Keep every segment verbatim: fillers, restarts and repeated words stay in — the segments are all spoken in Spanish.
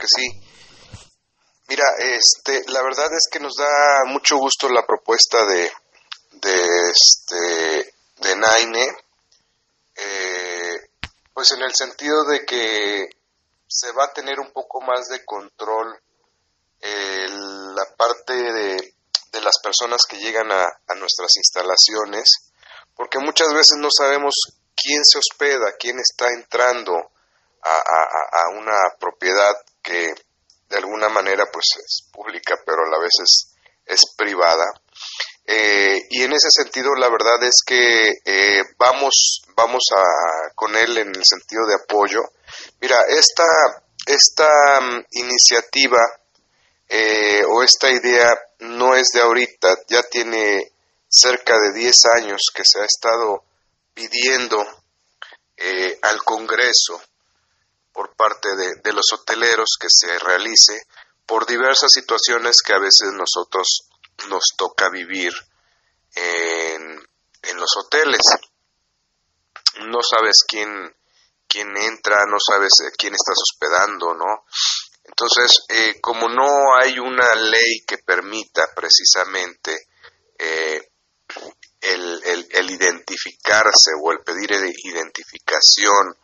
que sí. Mira, este, la verdad es que nos da mucho gusto la propuesta de, de este, de Naine, eh, pues en el sentido de que se va a tener un poco más de control eh, la parte de, de las personas que llegan a, a nuestras instalaciones, porque muchas veces no sabemos quién se hospeda, quién está entrando a, a, a una propiedad que de alguna manera pues es pública, pero a la vez es, es privada. Eh, y en ese sentido la verdad es que eh, vamos, vamos a, con él en el sentido de apoyo. Mira, esta, esta um, iniciativa eh, o esta idea no es de ahorita, ya tiene cerca de diez años que se ha estado pidiendo eh, al Congreso por parte de, de los hoteleros que se realice por diversas situaciones que a veces nosotros nos toca vivir en, en los hoteles. No sabes quién, quién entra, no sabes quién estás hospedando, ¿no? Entonces, eh, como no hay una ley que permita precisamente eh, el, el, el identificarse o el pedir identificación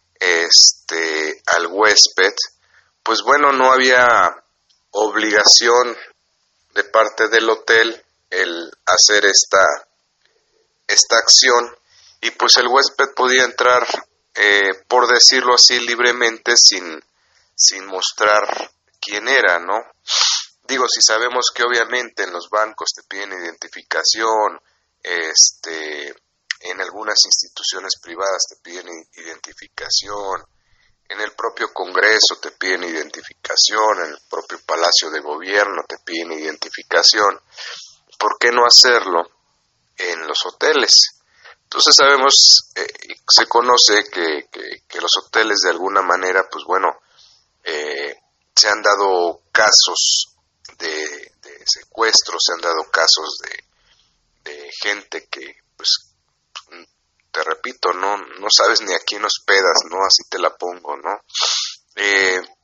este al huésped, pues bueno, no había obligación de parte del hotel el hacer esta esta acción, y pues el huésped podía entrar eh, por decirlo así libremente sin sin mostrar quién era, ¿no? Digo, si sabemos que obviamente en los bancos te piden identificación, este en algunas instituciones privadas te piden identificación, en el propio Congreso te piden identificación, en el propio Palacio de Gobierno te piden identificación, ¿por qué no hacerlo en los hoteles? Entonces sabemos, eh, se conoce que, que, que los hoteles de alguna manera, pues bueno, eh, se han dado casos de, de secuestros, se han dado casos de, de gente que, pues, te repito, no no sabes ni a quién hospedas, ¿no? Así te la pongo, ¿no? Eh,